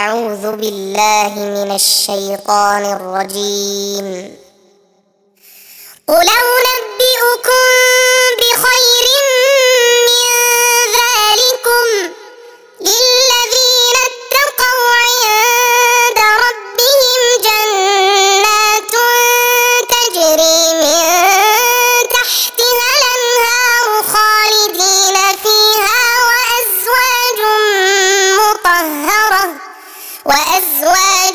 أعوذ بالله من الشيطان الرجيم. قل أنبئكم بخير من ذلكم للذين اتقوا عند ربهم جنات تجري من تحتها الأنهار خالدين فيها وأزواج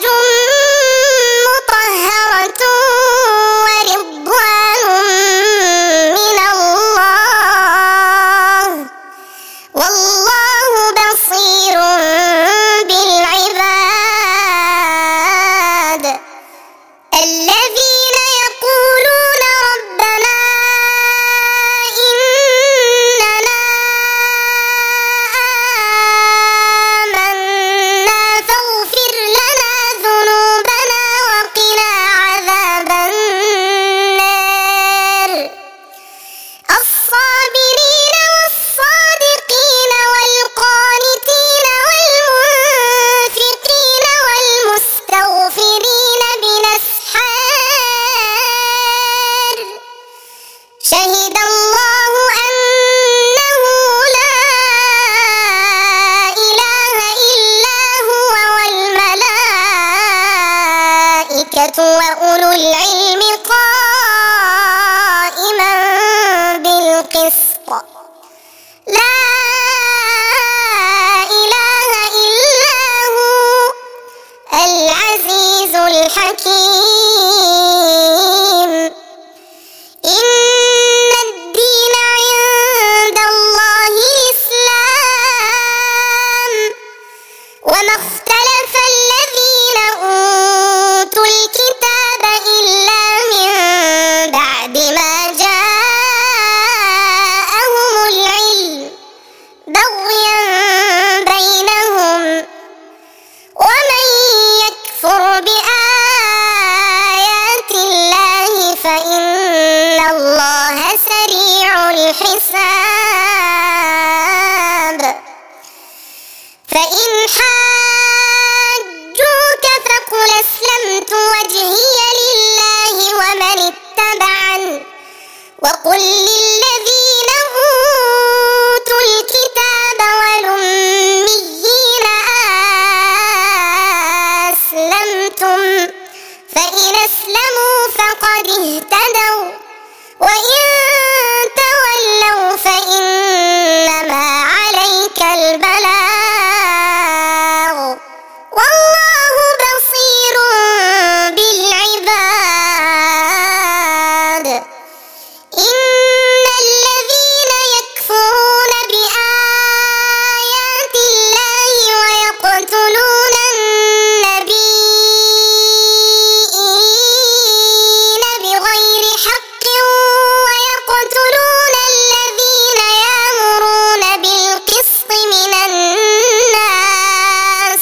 مطهرة ورضوان من الله والله بصير بالعباد. الذين يقولون ربنا إننا آمنا فاغفر لنا ذنوبنا وقنا عذاب النار. الصابرين والصادقين والقانتين والمنفقين والمستغفرين بالأسحار. شهد الله أنه لا إله إلا هو والملائكة وأولو العلم قائما بالقسط. لا إله إلا هو العزيز الحكيم. إن الدين عند الله الإسلام وما اختلف الذين أوتوا الكتاب إلا من بعد ما جاءهم العلم بغيا بينهم ومن يكفر بآيات الله فإن الله سريع الحساب. فإن حاجوك فقل أسلمت وجهي لله ومن اتبعني وقل للذين أوتوا الكتاب والأميين أسلمتم فإن أسلموا فقد اهتدوا وإن تولوا فإنما عليك البلاغ والله بصير بالعباد. إن الذين يكفرون بآيات الله ويقتلون النبيين بغير حق ويقتلون الذين يأمرون بالقسط من الناس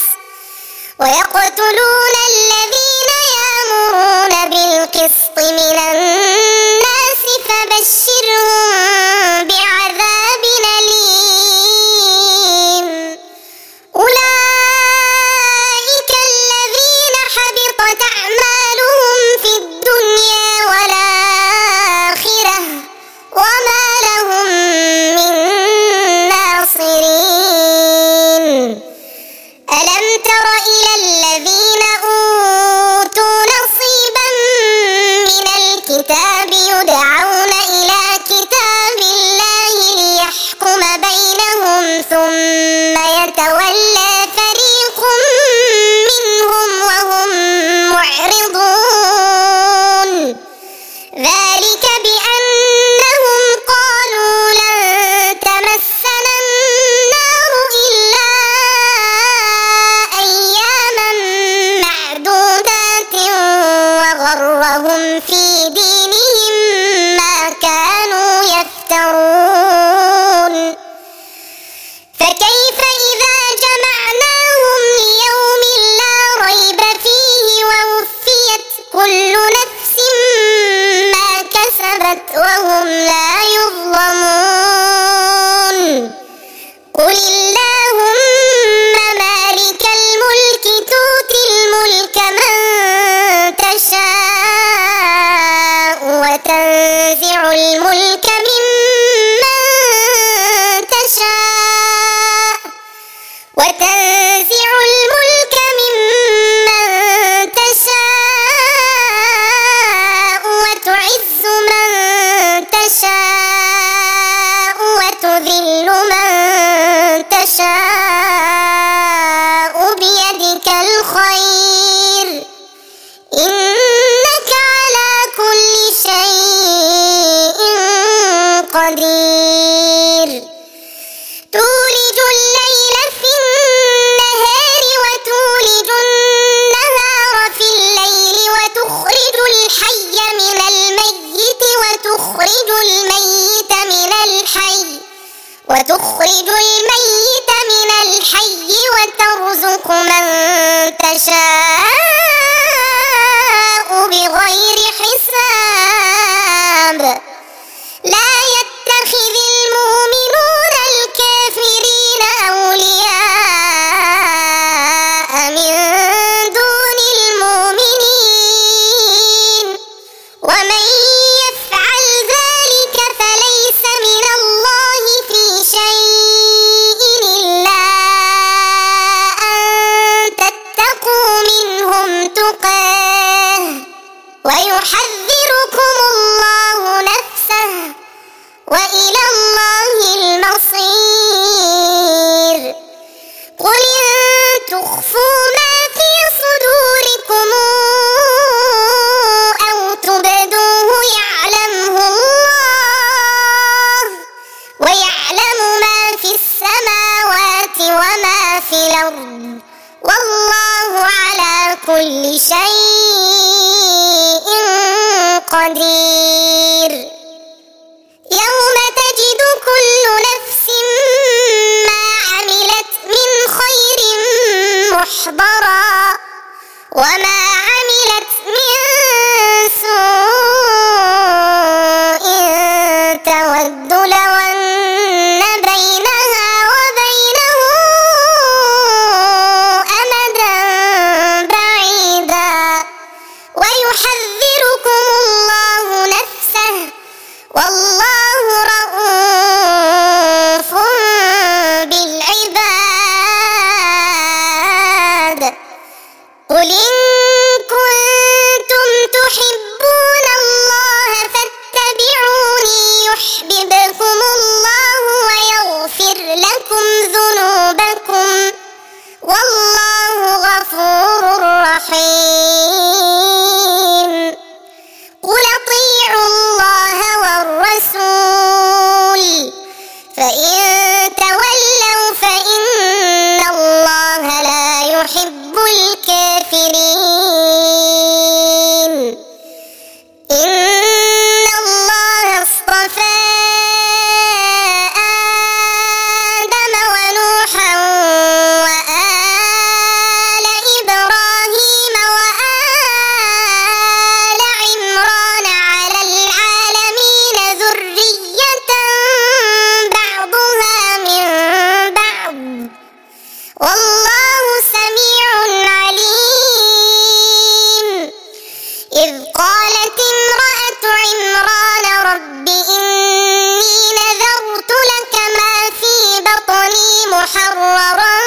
فبشرهم بعذاب أليم. أولئك الذين حبطت أعمالهم في الدنيا والآخرة وما لهم من ناصرين. ألم تر إلى الذين أوتوا نصيبا من الكتاب يدعون إلى كتاب الله ليحكم بينهم ثم يتولى فريق منهم وهم معرضون. ذلك بأنهم قالوا لن تمسنا النار إلا أياما معدودات وغرهم في دينهم ما كانوا يفترون. فكيف إذا جمعناهم وتخرج الميت من الحي وترزق من تشاء بغير حساب لا يتخذ المؤمنون الكافرين أولياء من دون المؤمنين ومن يفعل ذلك فليس من الله في شيء إلا أن تتقوا منهم تقاه ويحذركم الله نفسه وإلى الله المصير قل إن تخفوا ما في صدوركم أو تبدوه يعلمه الله ويعلم ما في السماوات وما في الأرض والله على كل شيء قدير يوم تجد كل نفس ما عملت من خير محضرا وما عملت من سوء تود لو أن بينها وبينه أمدا بعيدا ويحذركم الله نفسه والله رؤوف بالعباد قل إن كنتم تحبون الله فاتبعوني يحببكم الله ويغفر لكم ذنوبكم والله غفور رحيم قل أطيعوا الله والرسول فإن تولوا فإن الله لا يحب الكافرين إن الله اصطفى آدم ونوحا وآل إبراهيم وآل عمران على العالمين ذرية بعضها من بعض والله سميع عليم إذ قالت امرأة عمران رب إني نذرت لك ما في بطني محررا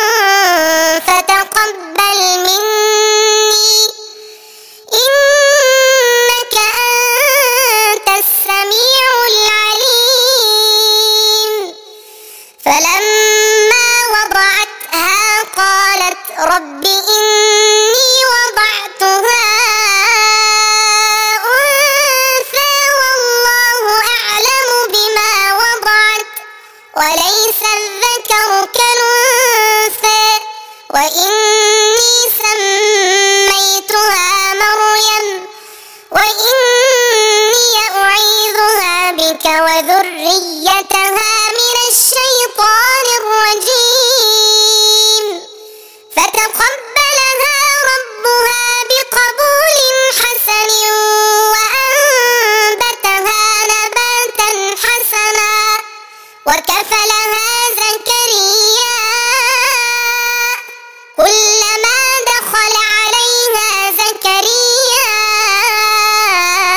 فتقبل مني إنك أنت السميع العليم فلما وضعتها قالت رب إني وضعتها أنثى والله أعلم بما وضعت وليس الذكر كالأنثى وإني سميتها مريم وإني أعيذها بك وذريتها من الشيطان الرجيم فتقبلها ربها بقبول حسن وأنبتها نباتا حسنا وكفلها زكريا كلما دخل عليها زكريا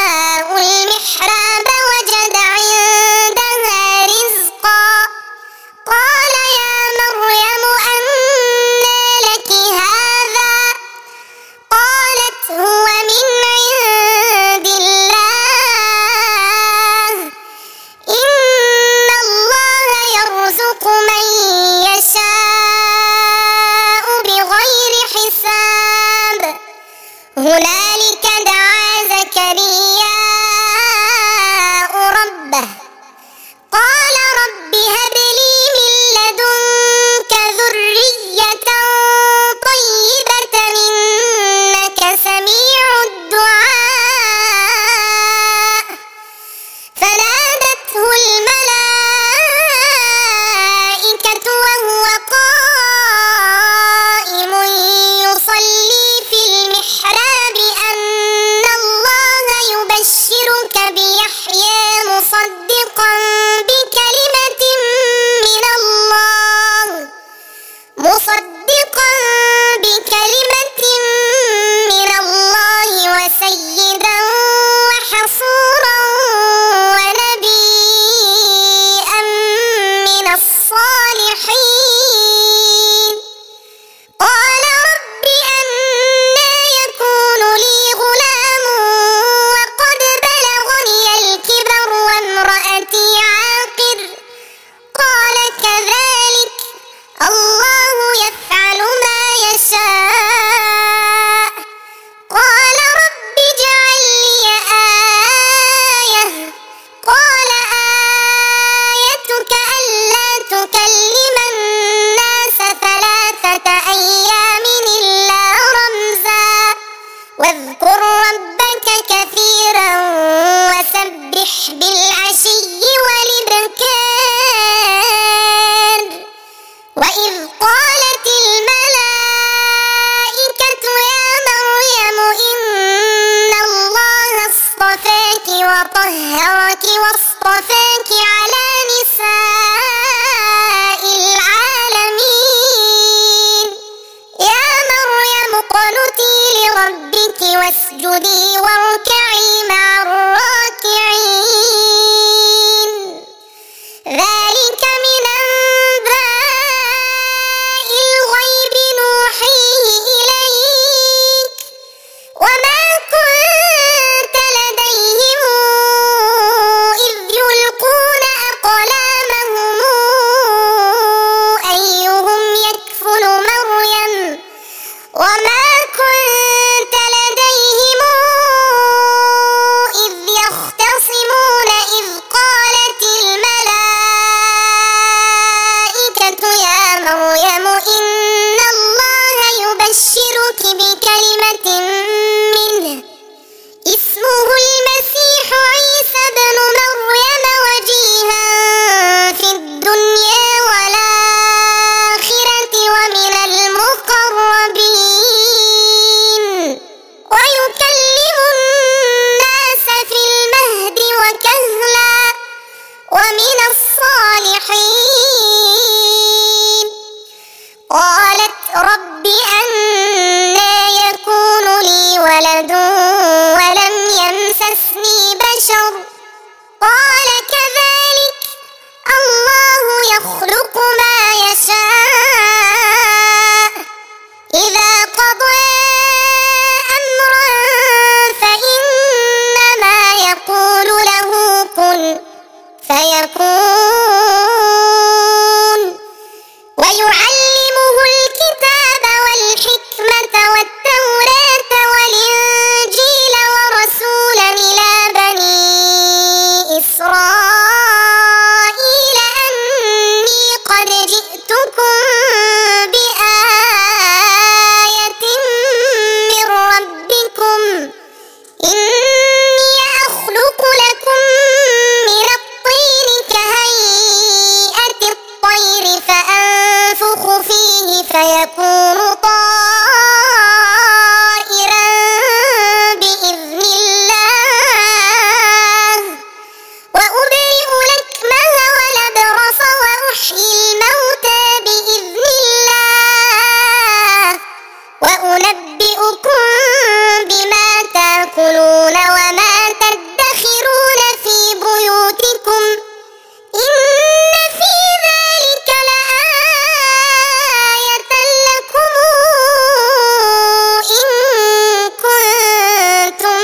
مصدقا بكلمة من الله وسيدا وحصورا ونبيا من الصالحين قال رب أنى يكون لي غلام وقد بلغني الكبر وامرأتي عاقر قال كذلك الله يفعل ما يشاء قال رب اجعل لي آية قال آيتك ألا تكلم الناس 3 أيام إلا رمزا واذكر ربك كثيرا وسبح بالعشي والإبكار وإذ قالت الملائكة يا مريم إن الله اصطفاك وطهرك واصطفاك على نساء العالمين يا مريم اقنتي لربك واسجدي واركعي مع الراكعين ذلك من أنباء الغيب نوحيه إليك وما كنت لديهم إذ يلقون أقلامهم أيهم يكفل مريم وما كنت لديهم إذ يختصمون إذ قالت الملائكة يا مريم إن الله يبشرك بكلمة منه اسمه المسيح عيسى بن مريم وجيها في الدنيا والآخرة ومن المقربين ويكلم الناس في المهد وكهلا ومن الصالحين قالت رب أنى يكون لي ولد ولم يمسسني بشر قال كذلك الله يخلق ما يشاء إذا قضى أمرا فإنما يقول له كن فيكون ويعلمه الكتاب والحكمة والتوراة والإنجيل ورسولا إلى بني إسرائيل أني قد جئتكم بآية من ربكم إني أخلق لكم من الطين كهيئة الطير فأنفخ فيه فيكون طائرا بإذن الله وأبرئ الأكمه والأبرص وأحيي الموتى بإذن الله وأنبئكم بما تأكلون وما تدخرون في بيوتكم إن في ذلك لآية لكم إن كنتم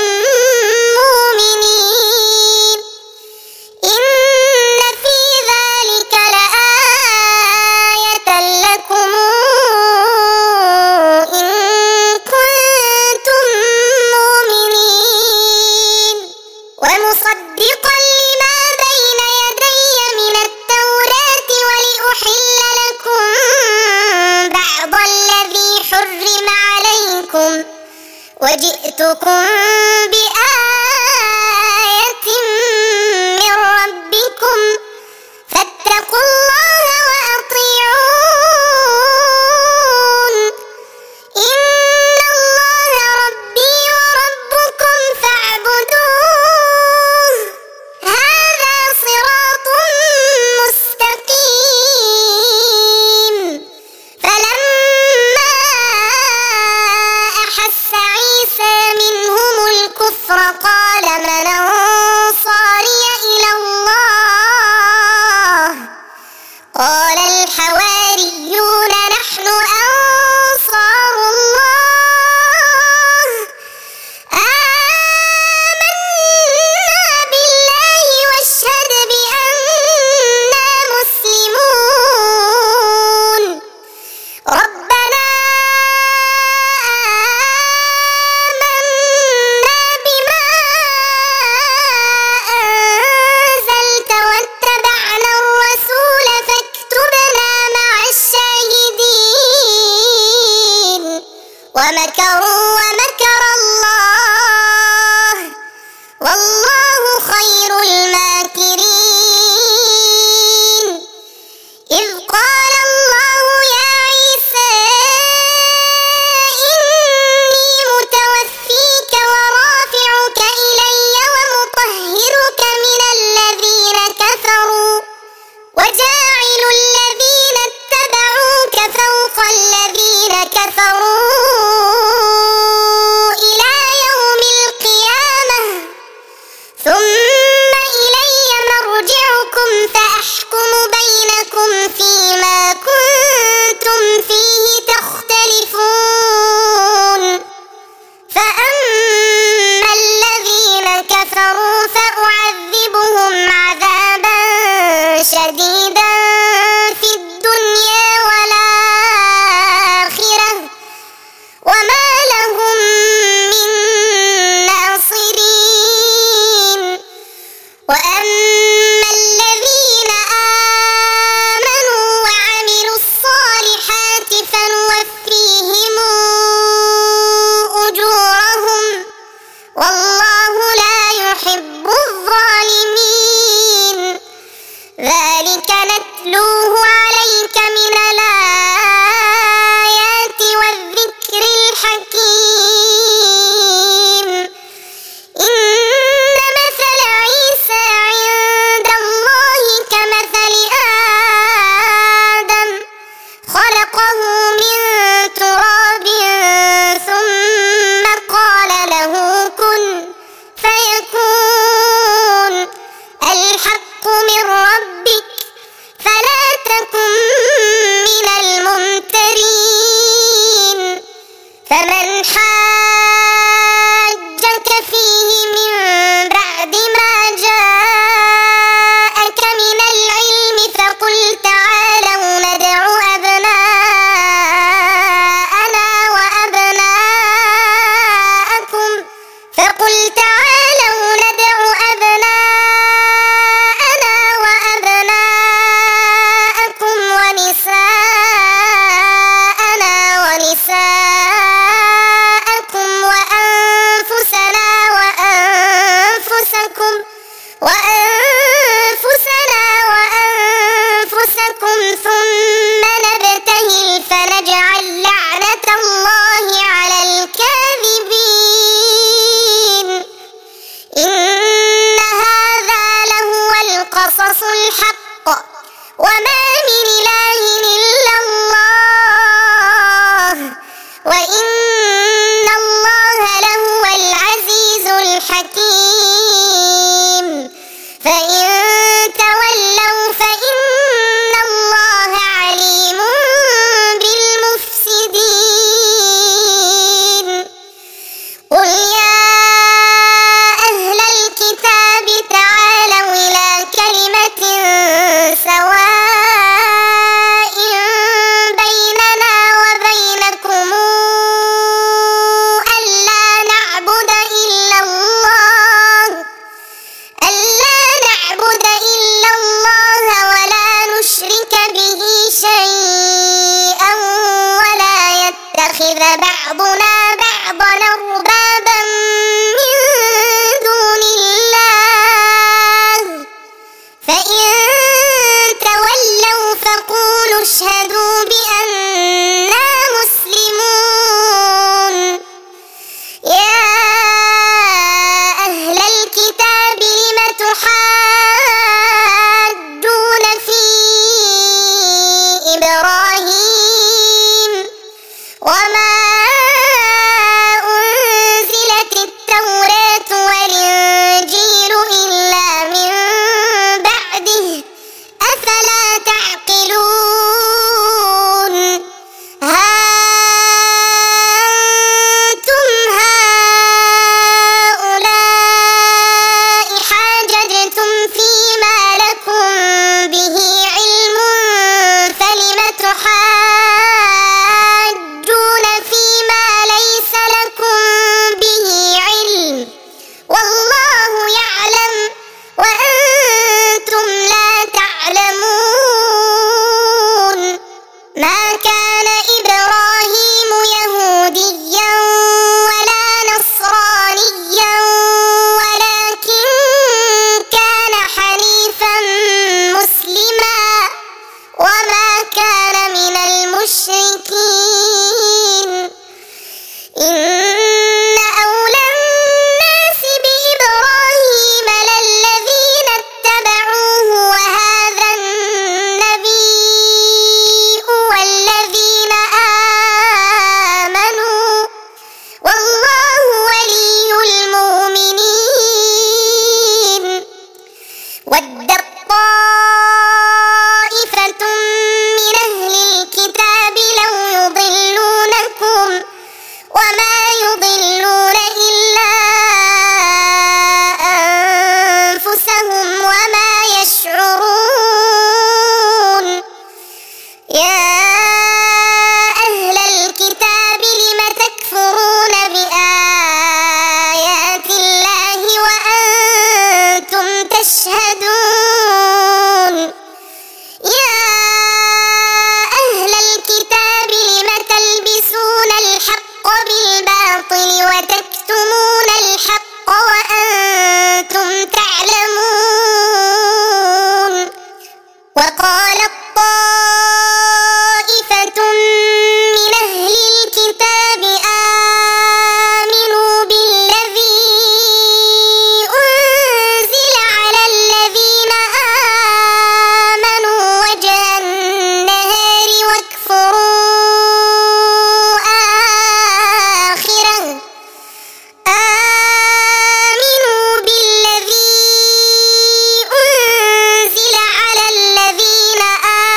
مؤمنين إن في ذلك لآية لكم إن كنتم مؤمنين ومصدقا لما بين يدي من التوراة ولأحل لكم بعض الذي حرم عليكم وجئتكم بآية من ربكم فاتقوا الله وأطيعون إن الله ربي وربكم فاعبدوه هذا الكفر قال من أنصاري إلى الله قال الحواريون نحن أنصار الله آمنا بالله واشهد بأننا مسلمون ربنا آمنا بما أنزلت واتبعنا الرسول فاكتبنا مع الشاهدين ومكروا ومكر الله والله خير الماكرين إذ قال الله يا عيسى إني متوفيك ورافعك إلي ومطهرك من الذين كفروا وجاعل الذين اتبعوك فوق الذين كفروا إلى يوم القيامة ثم إلي مرجعكم فأحكم بينكم فيما كنتم فيه تختلفون فأما الذين كفروا فأعذبهم عذابا شديدا في الدنيا والآخرة وما لهم من ناصرين وأما الذين آمنوا وعملوا الصالحات فنوفيهم أجورهم والله لا يحب الظالمين ذلك نتلوه عليك من الآيات والذكر الحكيم إن مثل عيسى عند الله كمثل آدم خلقه من تراب ثم قال له كن فيكون الحق من ربك فلا تكن من الممترين فمن حاجك فيه من بعد ما جاءك من العلم فقل تعالوا ندع أبناءنا وأبناءكم ونساءنا ونساءكم وأنفسنا وأنفسكم ثم نبتهل فنجعل لعنة الله على الكاذبين إن هذا لهو القصص الحق وما من إله إلا الله وإن الله لهو العزيز الحكيم فإن تولوا فإن الله عليم بالمفسدين قل يا أهل الكتاب تعالوا إلى كلمة سواء بيننا وبينكم ألا نعبد إلا الله ولا نشرك به شيئا ولا يتخذ بعضنا بعضا أربابا من دون الله فإن تولوا فقولوا اشهدوا بأننا مسلمون يا أهل الكتاب لم تحاجون في إبراهيم وما أنزلت التوراة ليس لكم به علم والله يعلم وأنتم لا تعلمون ما كان إبراهيم يهوديا ولا نصرانيا ولكن كان حنيفا مسلما وما كان من المشركين إن أولى الناس بإبراهيم للذين اتبعوه وهذا النبي والذين آمنوا والله ولي المؤمنين ودت طائفة من أهل الكتاب لو يضلونكم وما يضلون إلا أنفسهم وما يشعرون يا أهل الكتاب لم تكفرون بآيات الله وأنتم تشهدون يا أهل الكتاب لم تلبسون الحق بالباطل وتكتمون الحق وأنتم تعلمون وقالت طائفة من أهل الكتاب آمنوا بالذي أنزل على الذين آمنوا وجه النهار واكفروا آخره آمنوا بالذي أنزل على الذين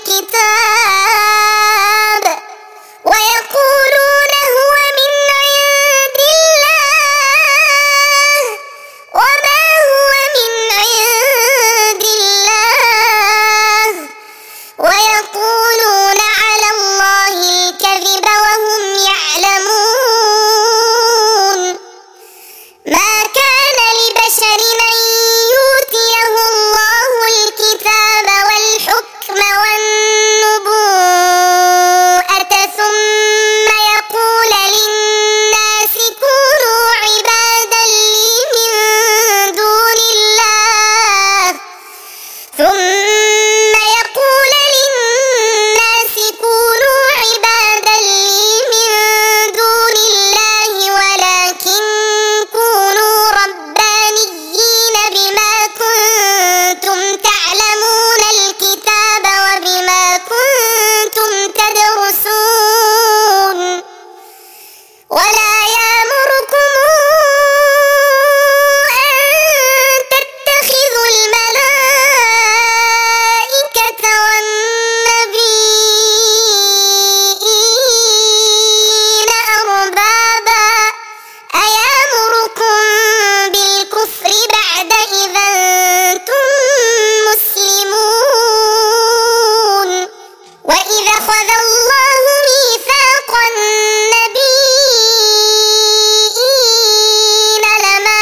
الكتاب ويقولون هو من عند الله وما هو من عند الله ويقولون على الله الكذب وهم يعلمون. ما كان لبشر أن يؤتيه الله الكتاب والحكم والنبوءة ثم يقول للناس كونوا عبادا لي من دون الله ولكن كونوا ربانيين بما كنتم تعلمون الكتاب وبما كنتم تدرسون. ولا يأمركم أن تتخذوا الملائكة والنبيين أربابا أيأمركم بالكفر بعد إذا أنتم مسلمون. وإذا أخذ الله ميثاق النبيين لما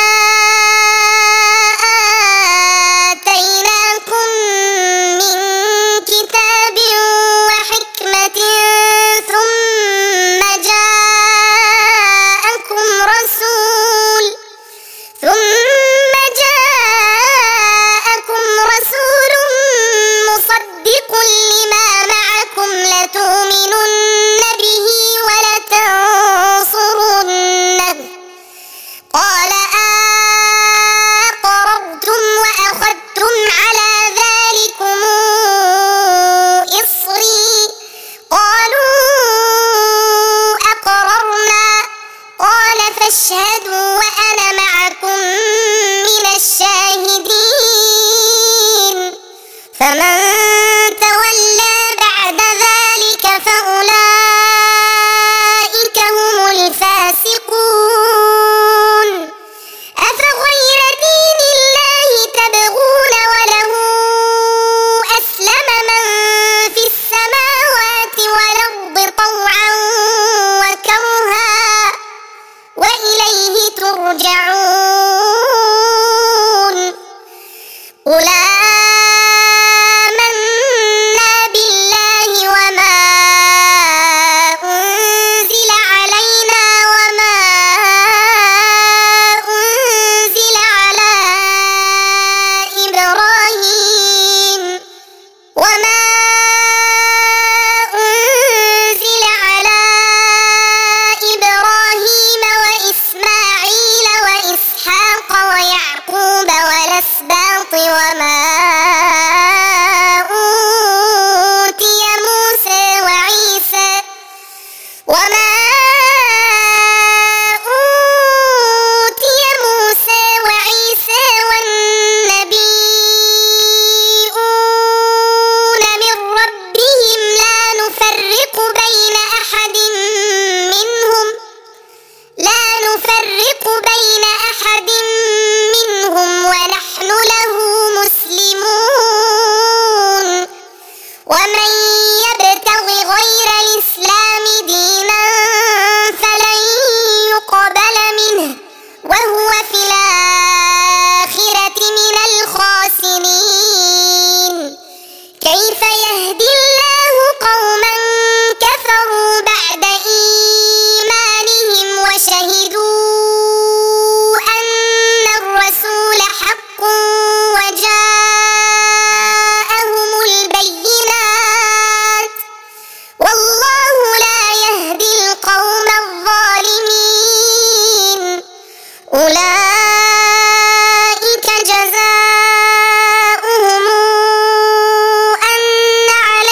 آتيناكم من كتاب وحكمة ثم جاءكم رسول مصدق لما معكم لتؤمنن به ولتنصرنه قال أقررتم وأخذتم على ذلكم إصري قالوا أقررنا قال فاشهدوا وأنا معكم من الشاهدين. فمن تولى بعد ذلك فأولئك هم الفاسقون. أفغير دين الله تبغون وله أسلم من في السماوات والأرض طوعا وكرها وإليه ترجعون. قل آمنا بالله وما أنزل علينا وما أنزل على إبراهيم وإسماعيل وإسحاق ويعقوب والأسباط وما أوتي موسى وعيسى والنبيون من ربهم لا نفرق بين أحد منهم ونحن له مسلمون. ومن يبتغ غير الإسلام دينا فلن يقبل منه وهو في الآخرة من الخاسرين. كيف يهدي الله قوما كفروا بعد إيمانهم وشهدوا أن الرسول حق وجاءهم البينات والله لا يهدي القوم الظالمين. أولئك جزاؤهم أن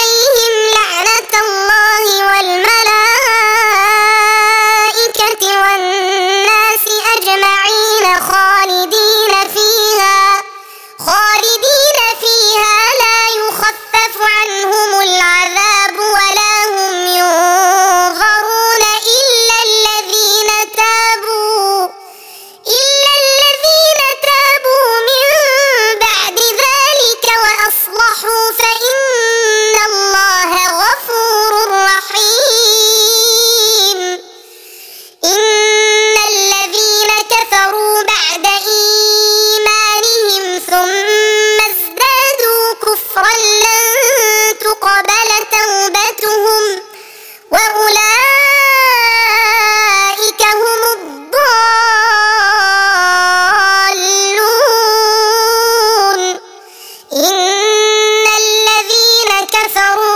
توبتهم وأولئك هم الضالون إن الذين كفروا